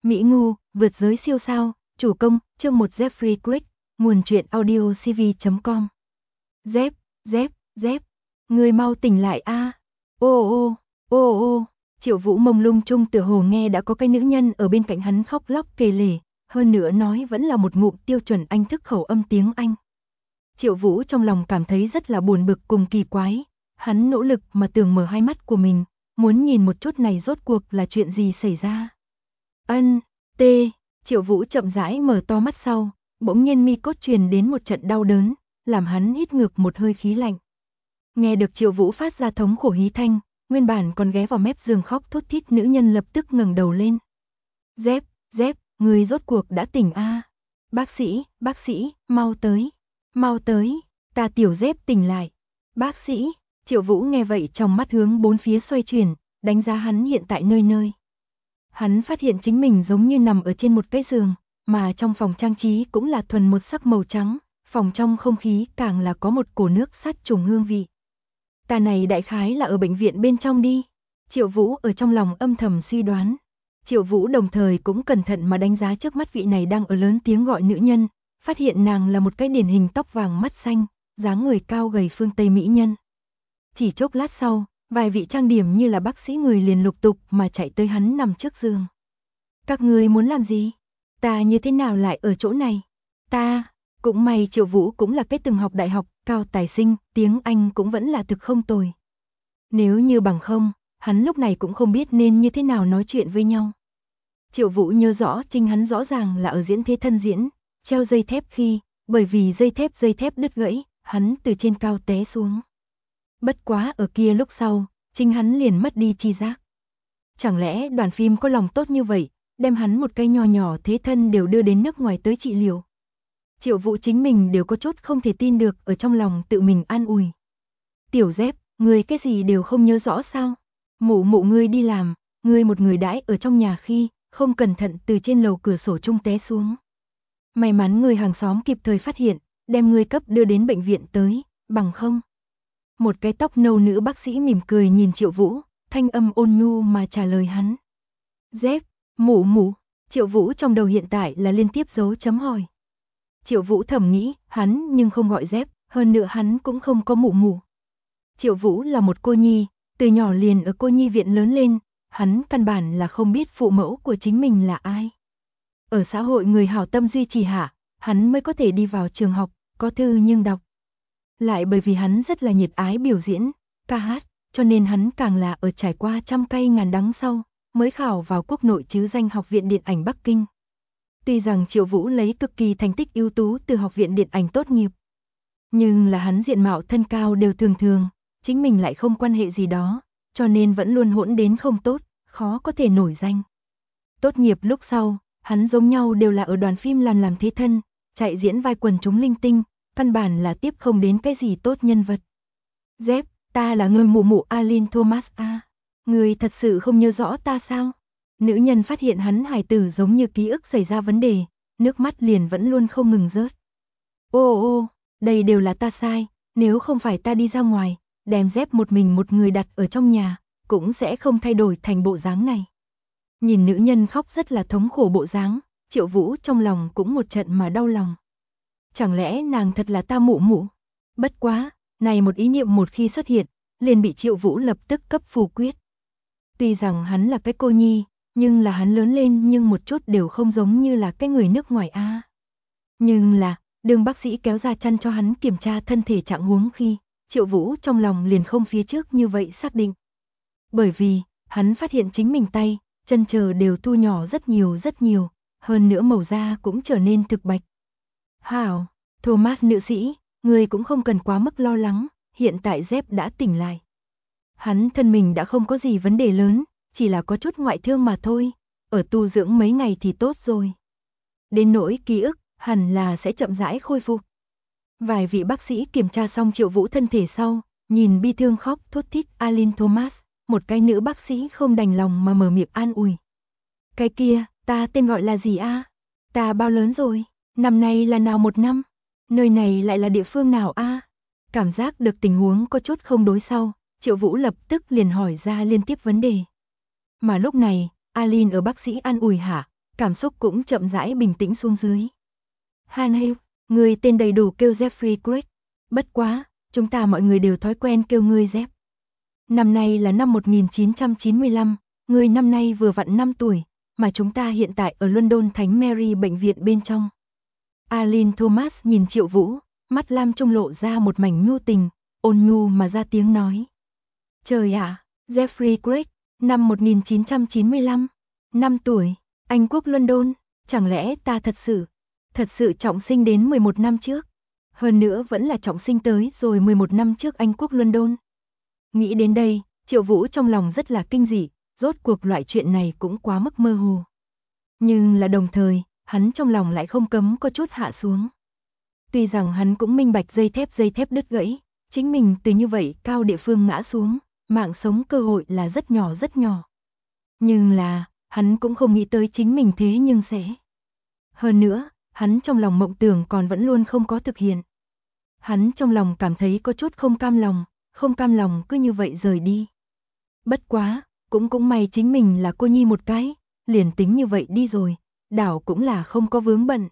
Mỹ Ngu, vượt giới siêu sao, chủ công, chương 1 Jeffrey Crick, nguồn truyện audio cv.com. Dép, người mau tỉnh lại a. Ô, Triệu Vũ mông lung chung tựa hồ nghe đã có cái nữ nhân ở bên cạnh hắn khóc lóc kể lể, hơn nữa nói vẫn là một ngụm tiêu chuẩn Anh thức khẩu âm tiếng Anh. Triệu Vũ trong lòng cảm thấy rất là buồn bực cùng kỳ quái, hắn nỗ lực mà tưởng mở hai mắt của mình, muốn nhìn một chút này rốt cuộc là chuyện gì xảy ra. Triệu Vũ chậm rãi mở to mắt sau, bỗng nhiên mi cốt truyền đến một trận đau đớn, làm hắn hít ngược một hơi khí lạnh. Nghe được Triệu Vũ phát ra thống khổ hí thanh, nguyên bản còn ghé vào mép giường khóc thút thít nữ nhân lập tức ngẩng đầu lên. Dép, người rốt cuộc đã tỉnh a. Bác sĩ, mau tới, ta tiểu Dép tỉnh lại. Bác sĩ, Triệu Vũ nghe vậy trong mắt hướng bốn phía xoay chuyển, đánh giá hắn hiện tại nơi. Hắn phát hiện chính mình giống như nằm ở trên một cái giường, mà trong phòng trang trí cũng là thuần một sắc màu trắng, phòng trong không khí càng là có một cổ nước sát trùng hương vị. Ta này đại khái là ở bệnh viện bên trong đi. Triệu Vũ ở trong lòng âm thầm suy đoán. Triệu Vũ đồng thời cũng cẩn thận mà đánh giá trước mắt vị này đang ở lớn tiếng gọi nữ nhân, phát hiện nàng là một cái điển hình tóc vàng mắt xanh, dáng người cao gầy phương Tây mỹ nhân. Chỉ chốc lát sau, vài vị trang điểm như là bác sĩ người liền lục tục mà chạy tới hắn nằm trước giường. Các người muốn làm gì? Ta như thế nào lại ở chỗ này? Cũng may Triệu Vũ cũng là cái từng học đại học, cao tài sinh, tiếng Anh cũng vẫn là thực không tồi. Nếu như bằng không, hắn lúc này cũng không biết nên như thế nào nói chuyện với nhau. Triệu Vũ nhớ rõ chính hắn rõ ràng là ở diễn thế thân diễn, treo dây thép khi, bởi vì dây thép đứt gãy, hắn từ trên cao té xuống. Bất quá ở kia lúc sau, chính hắn liền mất đi chi giác. Chẳng lẽ đoàn phim có lòng tốt như vậy, đem hắn một cái nho nhỏ thế thân đều đưa đến nước ngoài tới trị liệu. Triệu Vũ chính mình đều có chút không thể tin được, ở trong lòng tự mình an ủi. Tiểu Dép, ngươi cái gì đều không nhớ rõ sao? Mụ ngươi đi làm, ngươi một người đãi ở trong nhà khi, không cẩn thận từ trên lầu cửa sổ chung té xuống. May mắn người hàng xóm kịp thời phát hiện, đem ngươi cấp đưa đến bệnh viện tới, bằng không. Một cái tóc nâu nữ bác sĩ mỉm cười nhìn Triệu Vũ, thanh âm ôn nhu mà trả lời hắn. Dép, mụ, Triệu Vũ trong đầu hiện tại là liên tiếp dấu chấm hỏi. Triệu Vũ thầm nghĩ, hắn nhưng không gọi Dép, hơn nữa hắn cũng không có mụ. Triệu Vũ là một cô nhi, từ nhỏ liền ở cô nhi viện lớn lên, hắn căn bản là không biết phụ mẫu của chính mình là ai. Ở xã hội người hảo tâm duy trì hạ, hắn mới có thể đi vào trường học, có thư nhưng đọc. Lại bởi vì hắn rất là nhiệt ái biểu diễn, ca hát, cho nên hắn càng là ở trải qua trăm cay ngàn đắng sau, mới khảo vào quốc nội chứ danh Học viện Điện ảnh Bắc Kinh. Tuy rằng Triệu Vũ lấy cực kỳ thành tích ưu tú từ Học viện Điện ảnh tốt nghiệp, nhưng là hắn diện mạo thân cao đều thường, chính mình lại không quan hệ gì đó, cho nên vẫn luôn hỗn đến không tốt, khó có thể nổi danh. Tốt nghiệp lúc sau, hắn giống nhau đều là ở đoàn phim làm thế thân, chạy diễn vai quần chúng linh tinh, căn bản là tiếp không đến cái gì tốt nhân vật. Dép, ta là người mụ Aline Thomas a. Người thật sự không nhớ rõ ta sao? Nữ nhân phát hiện hắn hài tử giống như ký ức xảy ra vấn đề, nước mắt liền vẫn luôn không ngừng rớt. Ô, đây đều là ta sai, nếu không phải ta đi ra ngoài, đem Dép một người đặt ở trong nhà, cũng sẽ không thay đổi thành bộ dáng này. Nhìn nữ nhân khóc rất là thống khổ bộ dáng, Triệu Vũ trong lòng cũng một trận mà đau lòng. Chẳng lẽ nàng thật là ta mụ? Bất quá, này một ý niệm một khi xuất hiện, liền bị Triệu Vũ lập tức cấp phủ quyết. Tuy rằng hắn là cái cô nhi, nhưng là hắn lớn lên nhưng một chút đều không giống như là cái người nước ngoài a. Nhưng là, đường bác sĩ kéo ra chăn cho hắn kiểm tra thân thể trạng huống khi, Triệu Vũ trong lòng liền không phía trước như vậy xác định. Bởi vì, hắn phát hiện chính mình tay, chân đều thu nhỏ rất nhiều, hơn nữa màu da cũng trở nên thực bạch. Hảo, Thomas nữ sĩ, người cũng không cần quá mức lo lắng, hiện tại Dép đã tỉnh lại. Hắn thân mình đã không có gì vấn đề lớn, chỉ là có chút ngoại thương mà thôi, ở tu dưỡng mấy ngày thì tốt rồi. Đến nỗi ký ức, hẳn là sẽ chậm rãi khôi phục. Vài vị bác sĩ kiểm tra xong Triệu Vũ thân thể sau, nhìn bi thương khóc thút thít Aline Thomas, một cái nữ bác sĩ không đành lòng mà mở miệng an ủi. Cái kia, ta tên gọi là gì a? Ta bao lớn rồi? Năm nay là nào một năm? Nơi này lại là địa phương nào a? Cảm giác được tình huống có chút không đối sau, Triệu Vũ lập tức liền hỏi ra liên tiếp vấn đề. Mà lúc này, Aline ở bác sĩ an ủi hạ, cảm xúc cũng chậm rãi bình tĩnh xuống dưới. Hanhill, người tên đầy đủ kêu Jeffrey Craig. Bất quá, chúng ta mọi người đều thói quen kêu ngươi Jeff. Năm nay là năm 1995, ngươi năm nay vừa vặn 5 tuổi, mà chúng ta hiện tại ở London Thánh Mary bệnh viện bên trong. Aline Thomas nhìn Triệu Vũ, mắt lam trung lộ ra một mảnh nhu tình, ôn nhu mà ra tiếng nói. Trời ạ, Jeffrey Craig, năm 1995, 5 tuổi, Anh quốc London, chẳng lẽ ta thật sự trọng sinh đến 11 năm trước. Hơn nữa vẫn là trọng sinh tới rồi 11 năm trước Anh quốc London. Nghĩ đến đây, Triệu Vũ trong lòng rất là kinh dị, rốt cuộc loại chuyện này cũng quá mức mơ hồ. Nhưng là đồng thời, hắn trong lòng lại không cấm có chút hạ xuống. Tuy rằng hắn cũng minh bạch dây thép đứt gãy, chính mình từ như vậy cao địa phương ngã xuống, mạng sống cơ hội là rất nhỏ rất nhỏ. Nhưng là, hắn cũng không nghĩ tới chính mình thế nhưng sẽ. Hơn nữa, hắn trong lòng mộng tưởng còn vẫn luôn không có thực hiện. Hắn trong lòng cảm thấy có chút không cam lòng cứ như vậy rời đi. Bất quá, cũng may chính mình là cô nhi một cái, liền tính như vậy đi rồi, đảo cũng là không có vướng bận.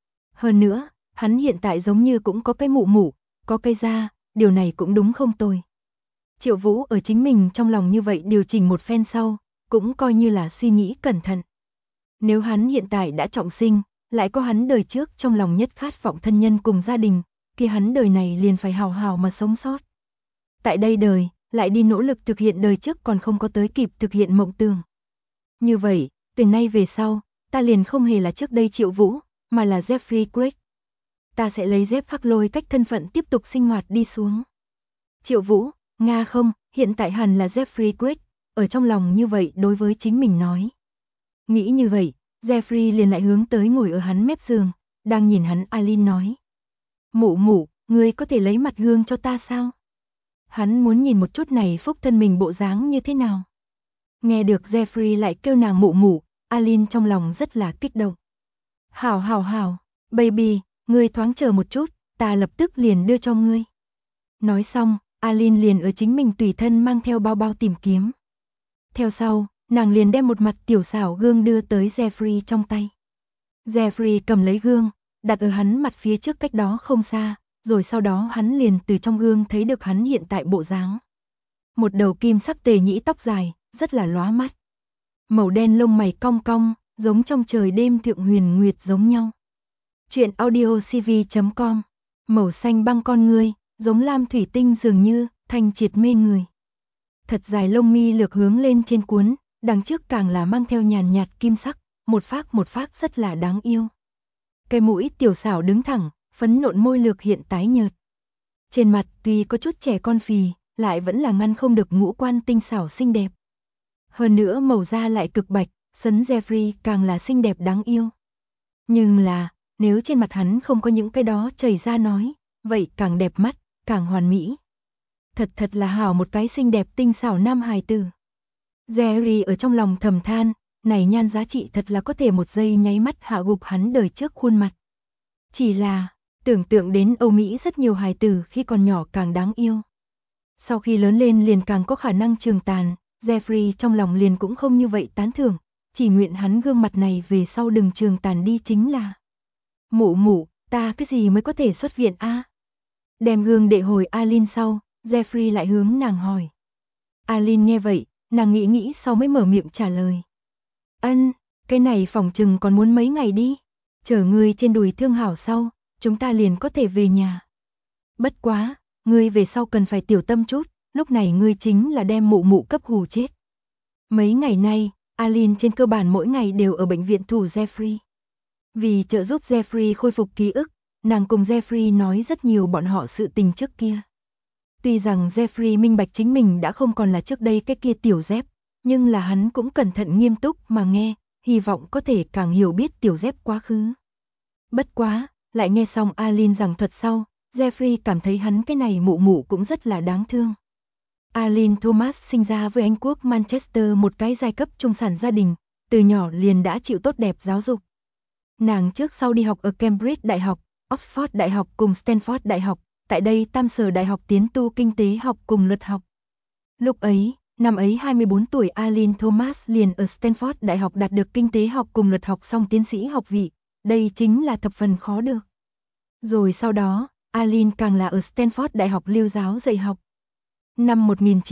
Hơn nữa, hắn hiện tại giống như cũng có cái mụ, có cái da, điều này cũng đúng không tồi. Triệu Vũ ở chính mình trong lòng như vậy điều chỉnh một phen sau, cũng coi như là suy nghĩ cẩn thận. Nếu hắn hiện tại đã trọng sinh, lại có hắn đời trước trong lòng nhất khát vọng thân nhân cùng gia đình, thì hắn đời này liền phải hào hào mà sống sót. Tại đây đời, lại đi nỗ lực thực hiện đời trước còn không có tới kịp thực hiện mộng tưởng. Như vậy, từ nay về sau, ta liền không hề là trước đây Triệu Vũ, mà là Jeffrey Craig. Ta sẽ lấy Jeff khắc lôi cách thân phận tiếp tục sinh hoạt đi xuống. Triệu Vũ, Nga không, hiện tại hẳn là Jeffrey Craig, ở trong lòng như vậy đối với chính mình nói. Nghĩ như vậy, Jeffrey liền lại hướng tới ngồi ở hắn mép giường, đang nhìn hắn Aline nói. Mụ, ngươi có thể lấy mặt gương cho ta sao? Hắn muốn nhìn một chút này phúc thân mình bộ dáng như thế nào. Nghe được Jeffrey lại kêu nàng mụ, Aline trong lòng rất là kích động. Hảo, baby, ngươi thoáng chờ một chút, ta lập tức liền đưa cho ngươi. Nói xong, Aline liền ở chính mình tùy thân mang theo bao tìm kiếm. Theo sau, nàng liền đem một mặt tiểu xảo gương đưa tới Jeffrey trong tay. Jeffrey cầm lấy gương, đặt ở hắn mặt phía trước cách đó không xa, rồi sau đó hắn liền từ trong gương thấy được hắn hiện tại bộ dáng. Một đầu kim sắc tề nhĩ tóc dài, rất là lóa mắt. Màu đen lông mày cong cong, giống trong trời đêm thượng huyền nguyệt giống nhau. Chuyện audiocv.com. Màu xanh băng con ngươi, giống lam thủy tinh dường như, thanh triệt mê người. Thật dài lông mi lược hướng lên trên cuốn, đằng trước càng là mang theo nhàn nhạt kim sắc, một phác rất là đáng yêu. Cái mũi tiểu xảo đứng thẳng, phấn nộn môi lược hiện tái nhợt. Trên mặt tuy có chút trẻ con phì, lại vẫn là ngăn không được ngũ quan tinh xảo xinh đẹp. Hơn nữa màu da lại cực bạch, sấn Jeffrey càng là xinh đẹp đáng yêu. Nhưng là, nếu trên mặt hắn không có những cái đó chảy ra nói, vậy càng đẹp mắt, càng hoàn mỹ. Thật là hảo một cái xinh đẹp tinh xảo nam hài tử. Jerry ở trong lòng thầm than, này nhan giá trị thật là có thể một giây nháy mắt hạ gục hắn đời trước khuôn mặt. Chỉ là, tưởng tượng đến Âu Mỹ rất nhiều hài tử khi còn nhỏ càng đáng yêu. Sau khi lớn lên liền càng có khả năng trường tàn, Jeffrey trong lòng liền cũng không như vậy tán thưởng, chỉ nguyện hắn gương mặt này về sau đừng trường tàn đi chính là. Mụ, ta cái gì mới có thể xuất viện a? Đem gương đệ hồi Aline sau, Jeffrey lại hướng nàng hỏi. Aline nghe vậy, nàng nghĩ sau mới mở miệng trả lời. Cái này phòng chừng còn muốn mấy ngày đi. Chở ngươi trên đùi thương hảo sau, chúng ta liền có thể về nhà. Bất quá, ngươi về sau cần phải tiểu tâm chút, lúc này ngươi chính là đem mụ cấp hù chết. Mấy ngày nay, Aline trên cơ bản mỗi ngày đều ở bệnh viện thủ Jeffrey. Vì trợ giúp Jeffrey khôi phục ký ức, nàng cùng Jeffrey nói rất nhiều bọn họ sự tình trước kia. Tuy rằng Jeffrey minh bạch chính mình đã không còn là trước đây cái kia tiểu Jeff, nhưng là hắn cũng cẩn thận nghiêm túc mà nghe, hy vọng có thể càng hiểu biết tiểu Jeff quá khứ. Bất quá, lại nghe xong Aline giảng thuật sau, Jeffrey cảm thấy hắn cái này mụ cũng rất là đáng thương. Aline Thomas sinh ra với Anh quốc Manchester một cái giai cấp trung sản gia đình, từ nhỏ liền đã chịu tốt đẹp giáo dục. Nàng trước sau đi học ở Cambridge Đại học, Oxford Đại học cùng Stanford Đại học, tại đây tam sở đại học tiến tu kinh tế học cùng luật học. Lúc ấy, Năm ấy 24 tuổi Aline Thomas liền ở Stanford Đại học đạt được kinh tế học cùng luật học song tiến sĩ học vị, đây chính là thập phần khó được. Rồi sau đó, Aline càng là ở Stanford Đại học lưu giáo dạy học. Năm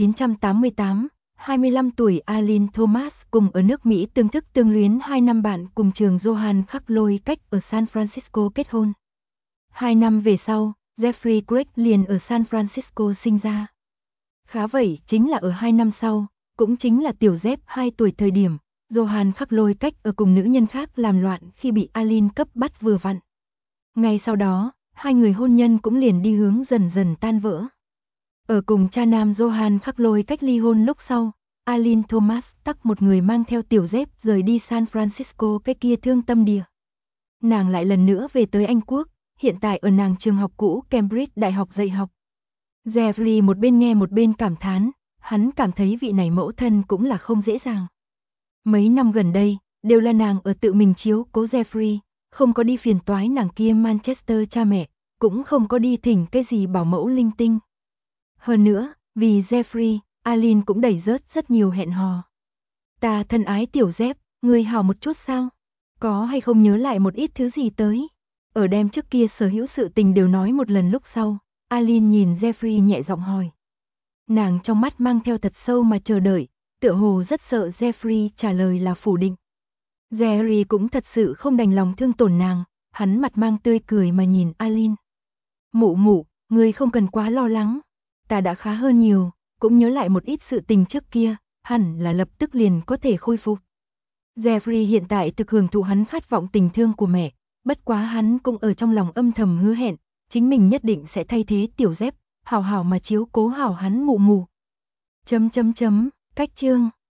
1988, 25 tuổi Aline Thomas cùng ở nước Mỹ tương thức tương luyến 2 năm bạn cùng trường Johann Khắc Lôi cách ở San Francisco kết hôn. 2 năm về sau, Jeffrey Craig liền ở San Francisco sinh ra. Khá vậy chính là ở 2 năm sau, cũng chính là tiểu Jeff 2 tuổi thời điểm, Johann Khắc Lôi cách ở cùng nữ nhân khác làm loạn khi bị Aline cấp bắt vừa vặn. Ngay sau đó, hai người hôn nhân cũng liền đi hướng dần dần tan vỡ. Ở cùng cha nam Johann Khắc Lôi cách ly hôn lúc sau, Aline Thomas tắc một người mang theo tiểu Jeff rời đi San Francisco cái kia thương tâm địa. Nàng lại lần nữa về tới Anh Quốc, hiện tại ở nàng trường học cũ Cambridge Đại học dạy học. Jeffrey một bên nghe một bên cảm thán, hắn cảm thấy vị này mẫu thân cũng là không dễ dàng. Mấy năm gần đây, đều là nàng ở tự mình chiếu cố Jeffrey, không có đi phiền toái nàng kia Manchester cha mẹ, cũng không có đi thỉnh cái gì bảo mẫu linh tinh. Hơn nữa, vì Jeffrey, Aline cũng đẩy rớt rất nhiều hẹn hò. Ta thân ái tiểu Jeff, ngươi hào một chút sao? Có hay không nhớ lại một ít thứ gì tới? Ở đem trước kia sở hữu sự tình đều nói một lần lúc sau, Aline nhìn Jeffrey nhẹ giọng hỏi. Nàng trong mắt mang theo thật sâu mà chờ đợi, tựa hồ rất sợ Jeffrey trả lời là phủ định. Jerry cũng thật sự không đành lòng thương tổn nàng, hắn mặt mang tươi cười mà nhìn Aline. Mụ mụ, ngươi không cần quá lo lắng, ta đã khá hơn nhiều, cũng nhớ lại một ít sự tình trước kia, hẳn là lập tức liền có thể khôi phục. Jeffrey hiện tại thực hưởng thụ hắn khát vọng tình thương của mẹ, bất quá hắn cũng ở trong lòng âm thầm hứa hẹn, chính mình nhất định sẽ thay thế tiểu Jeff, hảo hảo mà chiếu cố hảo hắn mụ mụ. Cách chương